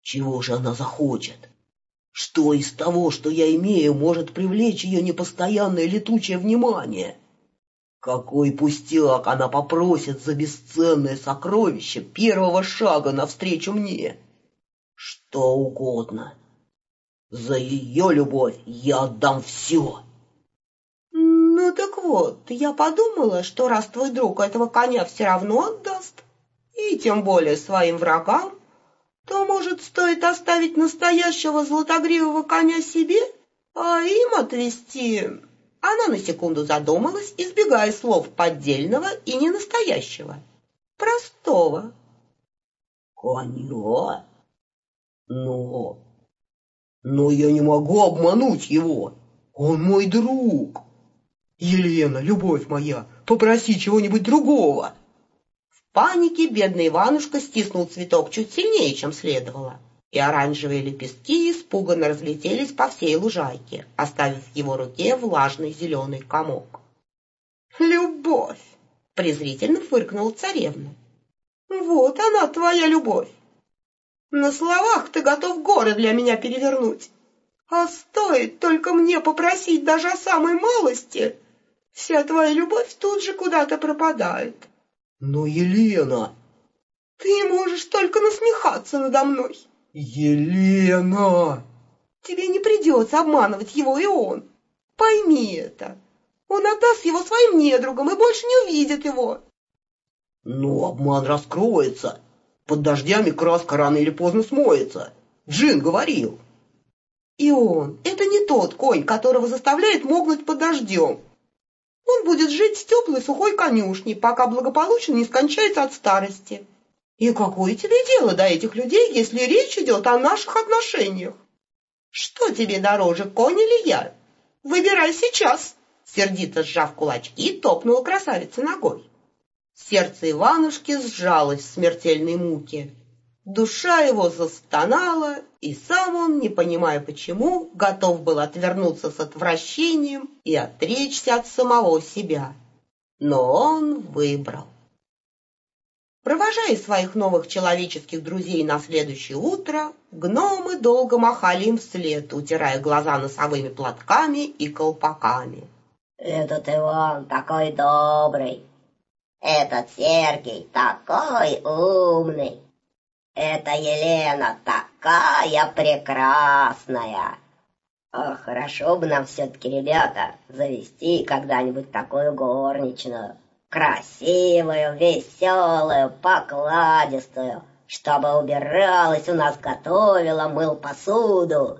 Чего же она захочет? Что из того, что я имею, может привлечь ее непостоянное летучее внимание? Какой пустяк она попросит за бесценное сокровище первого шага навстречу мне? Что угодно. За ее любовь я отдам все. Ну так вот, я подумала, что раз твой друг этого коня все равно отдаст, и тем более своим врагам, то, может, стоит оставить настоящего золотогривого коня себе, а им отвезти... Она на секунду задумалась, избегая слов поддельного и ненастоящего. Простого. Коня? Но я не могу обмануть его. Он мой друг. Елена, любовь моя, попроси чего-нибудь другого. В панике бедный Иванушка стиснул цветок чуть сильнее, чем следовало, и оранжевые лепестки испуганно разлетелись по всей лужайке, оставив в его руке влажный зеленый комок. «Любовь!» — презрительно фыркнула царевна. «Вот она, твоя любовь! На словах ты готов горы для меня перевернуть, а стоит только мне попросить даже о самой малости, вся твоя любовь тут же куда-то пропадает». Но, Елена... Ты можешь только насмехаться надо мной. Елена! Тебе не придется обманывать его и он. Пойми это. Он отдаст его своим недругам и больше не увидит его. Ну, обман раскроется. Под дождями краска рано или поздно смоется. Джин говорил. И он, это не тот конь, которого заставляет мокнуть под дождем. Он будет жить в теплой сухой конюшне, пока благополучно не скончается от старости. И какое тебе дело до этих людей, если речь идет о наших отношениях? Что тебе дороже, конь или я? Выбирай сейчас. Сердито сжав кулачки, топнула красавица ногой. Сердце Иванушки сжалось в смертельной муке. Душа его застонала, и сам он, не понимая почему, готов был отвернуться с отвращением и отречься от самого себя. Но он выбрал. Провожая своих новых человеческих друзей на следующее утро, гномы долго махали им вслед, утирая глаза носовыми платками и колпаками. «Этот Иван такой добрый, этот Сергей такой умный, эта Елена такая прекрасная. Ох, хорошо бы нам все-таки, ребята, завести когда-нибудь такую горничную. Красивую, веселую, покладистую, чтобы убиралась у нас, готовила, мыл посуду.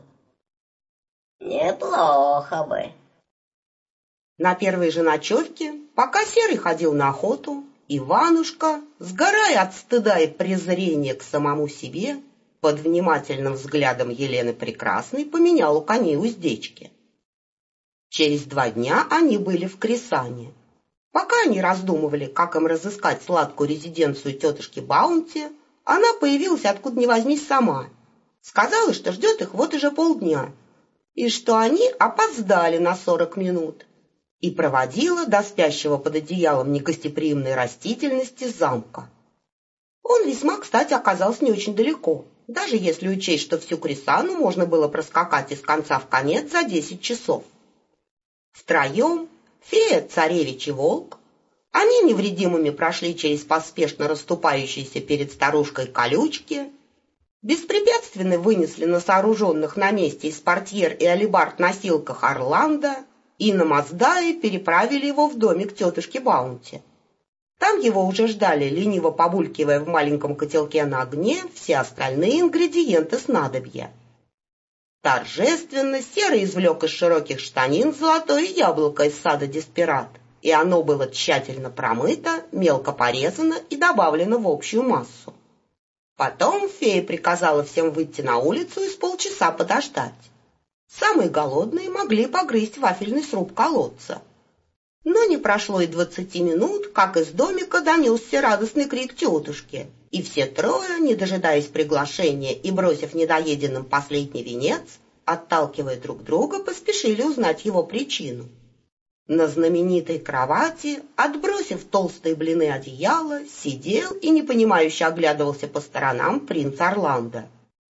Неплохо бы». На первой же ночевке, пока Серый ходил на охоту, Иванушка, сгорая от стыда и презрения к самому себе, под внимательным взглядом Елены Прекрасной поменял у коней уздечки. Через 2 дня они были в Крисане. Пока они раздумывали, как им разыскать сладкую резиденцию тетушки Баунти, она появилась откуда ни возьмись сама. Сказала, что ждет их вот уже полдня, и что они опоздали на 40 минут, и проводила до спящего под одеялом негостеприимной растительности замка. Он весьма, кстати, оказался не очень далеко, даже если учесть, что всю Крисану можно было проскакать из конца в конец за 10 часов. Втроем, фея, царевич и волк, они невредимыми прошли через поспешно расступающиеся перед старушкой колючки, беспрепятственно вынесли на сооруженных на месте из портьер и алебард носилках Орландо и на Маздае переправили его в домик тетушки Баунти. Там его уже ждали, лениво побулькивая в маленьком котелке на огне, все остальные ингредиенты снадобья. Торжественно Серый извлек из широких штанин золотое яблоко из сада Деспират, и оно было тщательно промыто, мелко порезано и добавлено в общую массу. Потом фея приказала всем выйти на улицу и с полчаса подождать. Самые голодные могли погрызть вафельный сруб колодца. Но не прошло и 20 минут, как из домика донесся радостный крик тетушки, и все трое, не дожидаясь приглашения и бросив недоеденным последний венец, отталкивая друг друга, поспешили узнать его причину. На знаменитой кровати, отбросив толстые блины одеяла, сидел и непонимающе оглядывался по сторонам принц Орландо.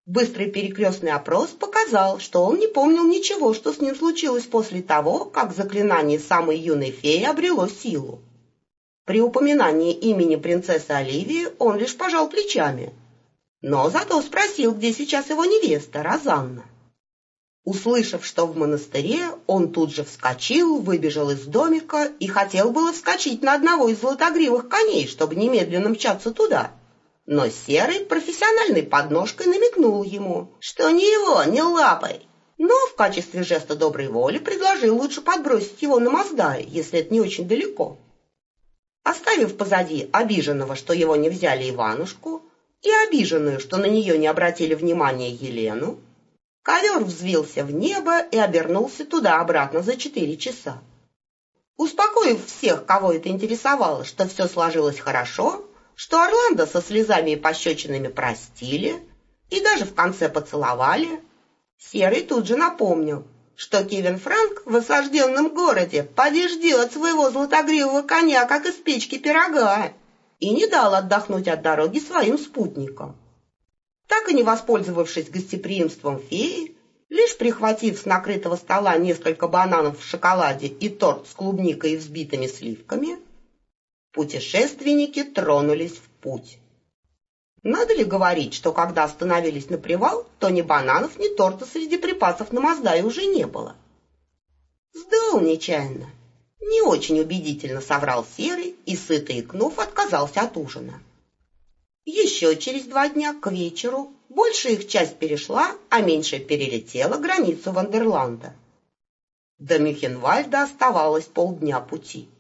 Быстрый перекрестный опрос показал, что он не помнил ничего, что с ним случилось после того, как заклинание самой юной феи обрело силу. При упоминании имени принцессы Оливии он лишь пожал плечами, но зато спросил, где сейчас его невеста Розанна. Услышав, что в монастыре, он тут же вскочил, выбежал из домика и хотел было вскочить на одного из золотогривых коней, чтобы немедленно мчаться туда. Но Серый профессиональной подножкой намекнул ему, что ни его, ни лапой, но в качестве жеста доброй воли предложил лучше подбросить его на Маздаи, если это не очень далеко. Оставив позади обиженного, что его не взяли Иванушку, и обиженную, что на нее не обратили внимания Елену, ковер взвился в небо и обернулся туда-обратно за 4 часа. Успокоив всех, кого это интересовало, что все сложилось хорошо, что Орландо со слезами и пощечинами простили и даже в конце поцеловали, Серый тут же напомнил, что Кевин Франк в осажденном городе поди ждет своего золотогривого коня, как из печки пирога, и не дал отдохнуть от дороги своим спутникам. Так и не воспользовавшись гостеприимством феи, лишь прихватив с накрытого стола несколько бананов в шоколаде и торт с клубникой и взбитыми сливками, путешественники тронулись в путь. Надо ли говорить, что когда остановились на привал, то ни бананов, ни торта среди припасов на Маздае уже не было? Сдул нечаянно. Не очень убедительно соврал Серый и, сыто икнув, отказался от ужина. Еще через 2 дня, к вечеру, большая их часть перешла, а меньшая перелетела границу Вандерланда. До Мюхенвальда оставалось полдня пути.